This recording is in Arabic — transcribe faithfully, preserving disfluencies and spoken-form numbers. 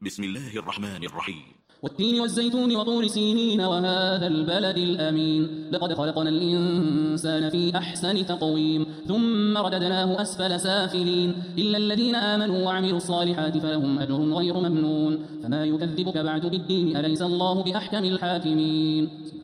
بسم الله الرحمن الرحيم. والتين والزيتون وطور سينين وهذا البلد الأمين لقد خلقنا الإنسان في أحسن تقويم ثم رددناه أسفل سافلين إلا الذين آمنوا وعملوا الصالحات فلهم أجر غير ممنون فما يكذبك بعد بالدين أليس الله بأحكم الحاكمين.